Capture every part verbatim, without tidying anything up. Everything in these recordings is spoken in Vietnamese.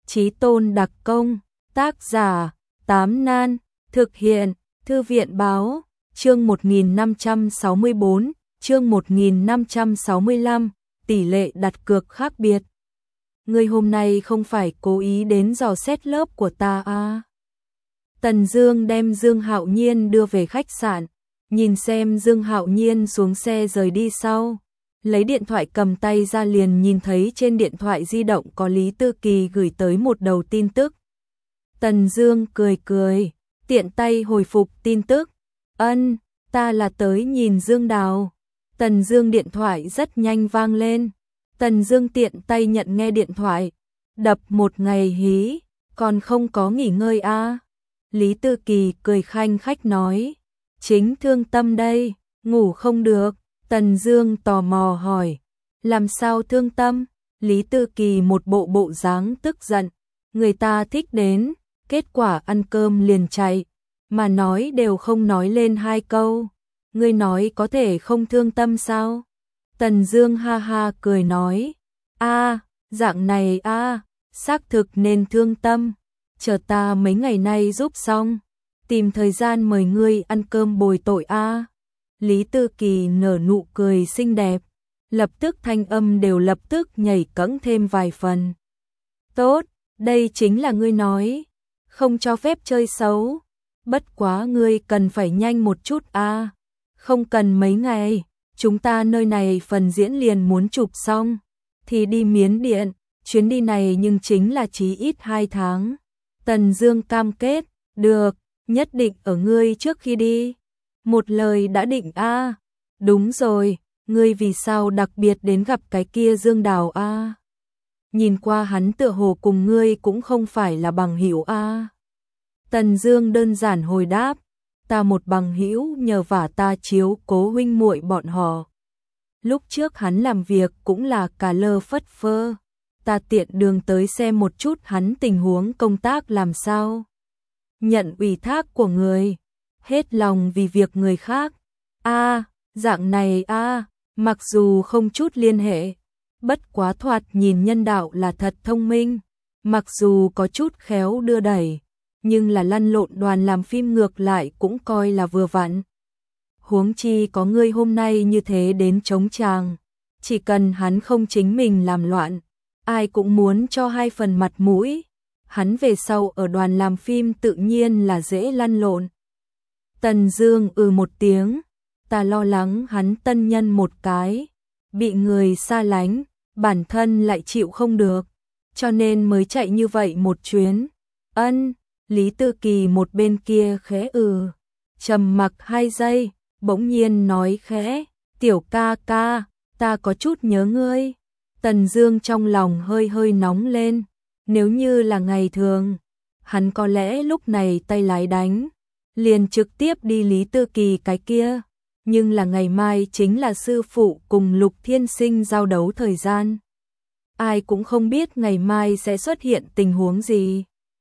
Chí tôn đặc công, tác giả, Tám Nan, thực hiện, Thư viện báo, chương một nghìn năm trăm sáu mươi bốn, chương một nghìn năm trăm sáu mươi lăm, tỷ lệ đặt cược khác biệt. Ngươi hôm nay không phải cố ý đến dò xét lớp của ta à? Tần Dương đem Dương Hạo Nhiên đưa về khách sạn, nhìn xem Dương Hạo Nhiên xuống xe rời đi sau, lấy điện thoại cầm tay ra liền nhìn thấy trên điện thoại di động có Lý Tư Kỳ gửi tới một đầu tin tức. Tần Dương cười cười, tiện tay hồi phục tin tức. Ân, ta là tới nhìn Dương Đào. Tần Dương điện thoại rất nhanh vang lên. Tần Dương tiện tay nhận nghe điện thoại. Đập một ngày hí, còn không có nghỉ ngơi à? Lý Tư Kỳ cười khanh khách nói. Chính thương tâm đây, ngủ không được. Tần Dương tò mò hỏi. Làm sao thương tâm? Lý Tư Kỳ một bộ bộ dáng tức giận. Người ta thích đến, kết quả ăn cơm liền chạy, mà nói đều không nói lên hai câu. Ngươi nói có thể không thương tâm sao? Tần Dương ha ha cười nói. A, dạng này a, xác thực nên thương tâm. Chờ ta mấy ngày nay giúp xong, tìm thời gian mời ngươi ăn cơm bồi tội a. Lý Tư Kỳ nở nụ cười xinh đẹp, lập tức thanh âm đều lập tức nhảy cẫng thêm vài phần. Tốt, đây chính là ngươi nói, không cho phép chơi xấu. Bất quá ngươi cần phải nhanh một chút a. Không cần mấy ngày, chúng ta nơi này phần diễn liền muốn chụp xong, thì đi Miến Điện, chuyến đi này nhưng chính là chí ít hai tháng. Tần Dương cam kết, được, nhất định ở ngươi trước khi đi. Một lời đã định a. Đúng rồi, ngươi vì sao đặc biệt đến gặp cái kia Dương Đào a? Nhìn qua hắn tựa hồ cùng ngươi cũng không phải là bằng hữu a. Tần Dương đơn giản hồi đáp, ta một bằng hữu nhờ vả ta chiếu cố huynh muội bọn họ. Lúc trước hắn làm việc cũng là cà lơ phất phơ, ta tiện đường tới xem một chút hắn tình huống công tác làm sao. Nhận ủy thác của người, hết lòng vì việc người khác. A, dạng này a, mặc dù không chút liên hệ, bất quá thoạt nhìn nhân đạo là thật thông minh, mặc dù có chút khéo đưa đẩy, nhưng là lăn lộn đoàn làm phim ngược lại cũng coi là vừa vặn. Huống chi có ngươi hôm nay như thế đến chống chàng, chỉ cần hắn không chính mình làm loạn, ai cũng muốn cho hai phần mặt mũi, hắn về sau ở đoàn làm phim tự nhiên là dễ lăn lộn. Tần Dương ừ một tiếng, ta lo lắng hắn tân nhân một cái, bị người xa lánh, bản thân lại chịu không được, cho nên mới chạy như vậy một chuyến. Ân, Lý Tư Kỳ một bên kia khẽ ừ, trầm mặc hai giây, bỗng nhiên nói khẽ, tiểu ca ca, ta có chút nhớ ngươi. Tần Dương trong lòng hơi hơi nóng lên, nếu như là ngày thường, hắn có lẽ lúc này tay lái đánh, liền trực tiếp đi Lý Tư Kỳ cái kia, nhưng là ngày mai chính là sư phụ cùng Lục Thiên Sinh giao đấu thời gian. Ai cũng không biết ngày mai sẽ xuất hiện tình huống gì.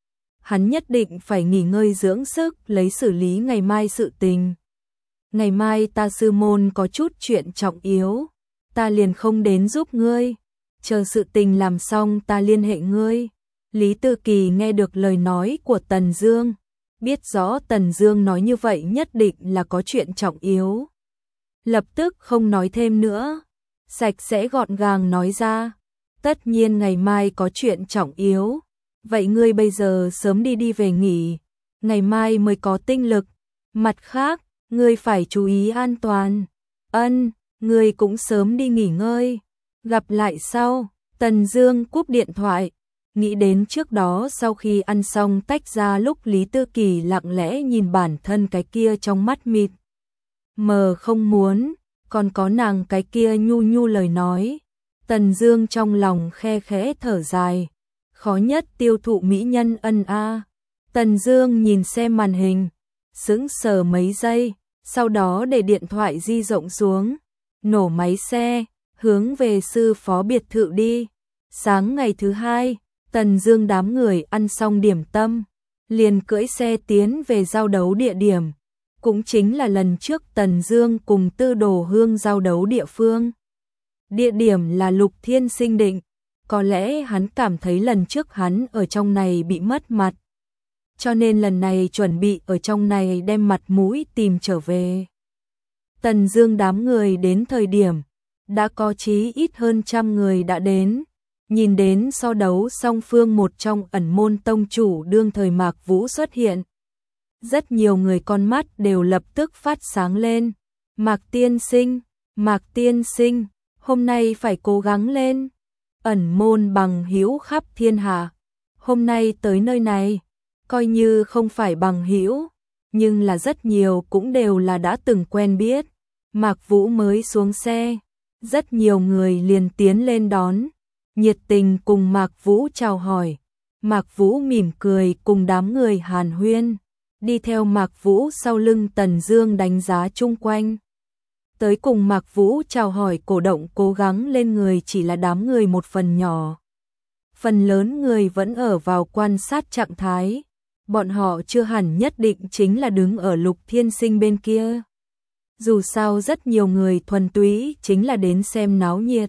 Hắn nhất định phải nghỉ ngơi dưỡng sức lấy xử lý ngày mai sự tình. Ngày mai ta sư môn có chút chuyện trọng yếu, ta liền không đến giúp ngươi, chờ sự tình làm xong ta liên hệ ngươi. Lý Tư Kỳ nghe được lời nói của Tần Dương, biết rõ Tần Dương nói như vậy nhất định là có chuyện trọng yếu. Lập tức không nói thêm nữa, sạch sẽ gọn gàng nói ra, tất nhiên ngày mai có chuyện trọng yếu, vậy ngươi bây giờ sớm đi đi về nghỉ, ngày mai mới có tinh lực, mặt khác, ngươi phải chú ý an toàn. Ân, ngươi cũng sớm đi nghỉ ngơi, gặp lại sau. Tần Dương cúp điện thoại, nghĩ đến trước đó sau khi ăn xong tách ra lúc Lý Tư Kỳ lặng lẽ nhìn bản thân cái kia trong mắt mịt mờ không muốn, còn có nàng cái kia nhu nhu lời nói. Tần Dương trong lòng khe khẽ thở dài, khó nhất tiêu thụ mỹ nhân ân a. Tần Dương nhìn xem màn hình, sững sờ mấy giây, sau đó để điện thoại di động xuống, nổ máy xe, hướng về sư phó biệt thự đi. Sáng ngày thứ hai, Tần Dương đám người ăn xong điểm tâm, liền cưỡi xe tiến về giao đấu địa điểm, cũng chính là lần trước Tần Dương cùng Tư Đồ Hương giao đấu địa phương. Địa điểm là Lục Thiên Sinh định, có lẽ hắn cảm thấy lần trước hắn ở trong này bị mất mặt, cho nên lần này chuẩn bị ở trong này đem mặt mũi tìm trở về. Tần Dương đám người đến thời điểm, đã có chí ít hơn trăm người đã đến, nhìn đến so đấu song phương một trong ẩn môn tông chủ đương thời Mạc Vũ xuất hiện. Rất nhiều người con mắt đều lập tức phát sáng lên. Mạc tiên sinh, Mạc tiên sinh, hôm nay phải cố gắng lên. Ẩn môn bằng hữu khắp thiên hạ, hôm nay tới nơi này, coi như không phải bằng hữu, nhưng là rất nhiều cũng đều là đã từng quen biết. Mạc Vũ mới xuống xe, rất nhiều người liền tiến lên đón, nhiệt tình cùng Mạc Vũ chào hỏi. Mạc Vũ mỉm cười cùng đám người hàn huyên, đi theo Mạc Vũ sau lưng Tần Dương đánh giá chung quanh. Tới cùng Mạc Vũ chào hỏi cổ động cố gắng lên người chỉ là đám người một phần nhỏ. Phần lớn người vẫn ở vào quan sát trạng thái, bọn họ chưa hẳn nhất định chính là đứng ở Lục Thiên Sinh bên kia. Dù sao rất nhiều người thuần túy chính là đến xem náo nhiệt.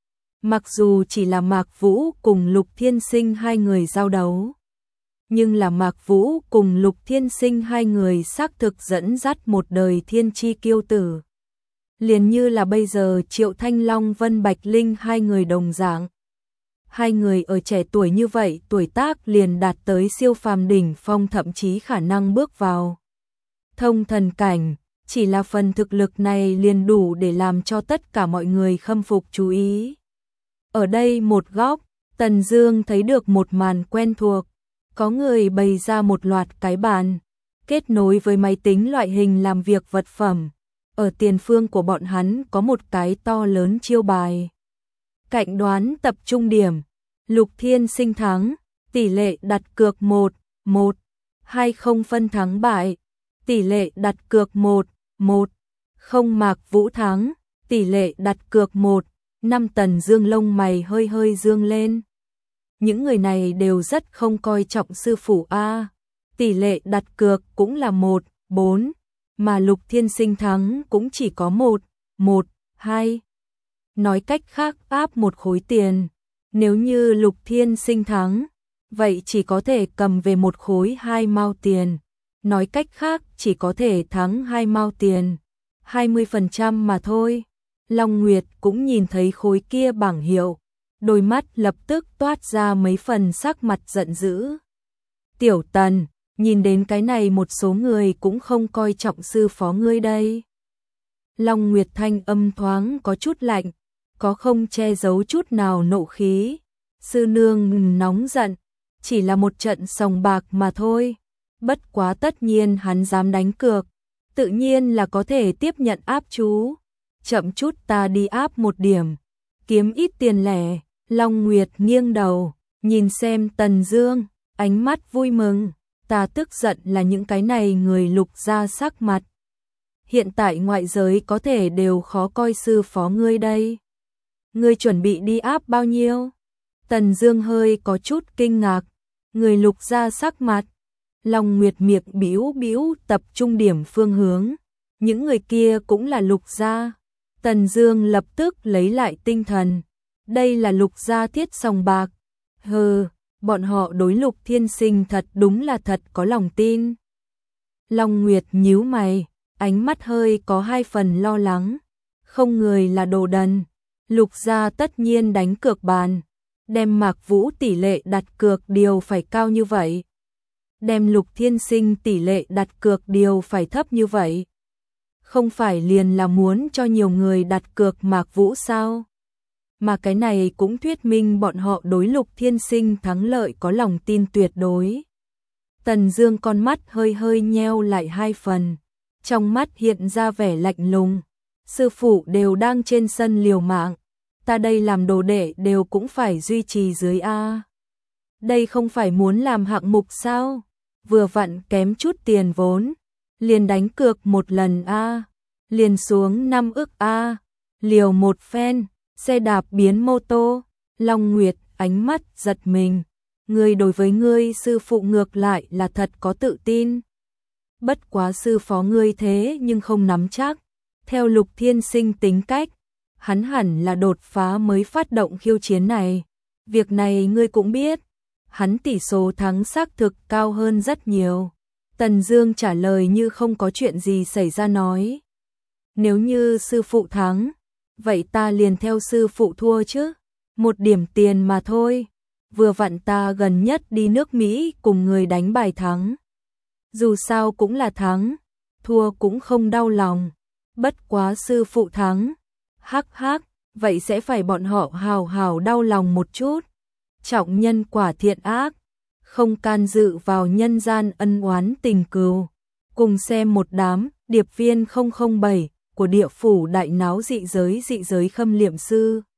Mặc dù chỉ là Mạc Vũ cùng Lục Thiên Sinh hai người giao đấu, nhưng là Mạc Vũ cùng Lục Thiên Sinh hai người xác thực dẫn dắt một đời thiên chi kiêu tử. Liền như là bây giờ Triệu Thanh Long Vân Bạch Linh hai người đồng dạng. Hai người ở trẻ tuổi như vậy tuổi tác liền đạt tới siêu phàm đỉnh phong, thậm chí khả năng bước vào thông thần cảnh. Chỉ là phần thực lực này liền đủ để làm cho tất cả mọi người khâm phục chú ý. Ở đây một góc, Tần Dương thấy được một màn quen thuộc. Có người bày ra một loạt cái bàn, kết nối với máy tính loại hình làm việc vật phẩm. Ở tiền phương của bọn hắn có một cái to lớn chiêu bài. Cạnh đoán tập trung điểm, Lục Thiên Sinh thắng, tỷ lệ đặt cược một, một, hai không phân thắng bại, tỷ lệ đặt cược một, một, không Mạc Vũ thắng, tỷ lệ đặt cược một, năm. Tần Dương lông mày hơi hơi dương lên. Những người này đều rất không coi trọng sư phụ a. Tỷ lệ đặt cược cũng là một, bốn, mà Lục Thiên Sinh thắng cũng chỉ có một, một, hai. Nói cách khác áp một khối tiền, nếu như Lục Thiên Sinh thắng, vậy chỉ có thể cầm về một khối hai mao tiền. Nói cách khác chỉ có thể thắng hai mao tiền, hai mươi phần trăm mà thôi. Long Nguyệt cũng nhìn thấy khối kia bảng hiệu, đôi mắt lập tức toát ra mấy phần sắc mặt giận dữ. Tiểu Tần, nhìn đến cái này một số người cũng không coi trọng sư phó ngươi đây. Long Nguyệt thanh âm thoáng có chút lạnh, có không che giấu chút nào nộ khí. Sư nương nóng giận, chỉ là một trận sòng bạc mà thôi. Bất quá tất nhiên hắn dám đánh cược, tự nhiên là có thể tiếp nhận áp chú. Chậm chút ta đi áp một điểm, kiếm ít tiền lẻ. Long Nguyệt nghiêng đầu, nhìn xem Tần Dương, ánh mắt vui mừng. Ta tức giận là những cái này người Lục gia sắc mặt. Hiện tại ngoại giới có thể đều khó coi sư phó ngươi đây. Ngươi chuẩn bị đi áp bao nhiêu? Tần Dương hơi có chút kinh ngạc. Người Lục gia sắc mặt. Long Nguyệt miệng bĩu bĩu tập trung điểm phương hướng. Những người kia cũng là Lục gia. Tần Dương lập tức lấy lại tinh thần. Đây là Lục gia thiết sòng bạc. Hừ, bọn họ đối Lục Thiên Sinh thật đúng là thật có lòng tin. Long Nguyệt nhíu mày, ánh mắt hơi có hai phần lo lắng. Không người là đồ đần. Lục gia tất nhiên đánh cược bàn. Đem Mạc Vũ tỷ lệ đặt cược điều phải cao như vậy. Đem Lục Thiên Sinh tỷ lệ đặt cược điều phải thấp như vậy. Không phải liền là muốn cho nhiều người đặt cược Mạc Vũ sao? Mà cái này cũng thuyết minh bọn họ đối Lục Thiên Sinh thắng lợi có lòng tin tuyệt đối. Tần Dương con mắt hơi hơi nheo lại hai phần, trong mắt hiện ra vẻ lạnh lùng. Sư phụ đều đang trên sân liều mạng, ta đây làm đồ đệ đều cũng phải duy trì dưới a. Đây không phải muốn làm hạng mục sao? Vừa vặn kém chút tiền vốn, liền đánh cược một lần a, liền xuống năm ức a, liều một phen. Xe đạp biến mô tô. Long Nguyệt ánh mắt giật mình. Ngươi đối với ngươi sư phụ ngược lại là thật có tự tin. Bất quá sư phó ngươi thế nhưng không nắm chắc. Theo Lục Thiên Sinh tính cách, hắn hẳn là đột phá mới phát động khiêu chiến này. Việc này ngươi cũng biết, hắn tỷ số thắng xác thực cao hơn rất nhiều. Tần Dương trả lời như không có chuyện gì xảy ra nói. Nếu như sư phụ thắng, vậy ta liền theo sư phụ thua chứ. Một điểm tiền mà thôi. Vừa vặn ta gần nhất đi nước Mỹ cùng người đánh bài thắng. Dù sao cũng là thắng, thua cũng không đau lòng. Bất quá sư phụ thắng. Hắc hắc, vậy sẽ phải bọn họ hào hào đau lòng một chút. Trọng nhân quả thiện ác, không can dự vào nhân gian ân oán tình cừu. Cùng xem một đám điệp viên không không bảy của địa phủ đại náo dị giới dị giới Khâm Liệm Sư.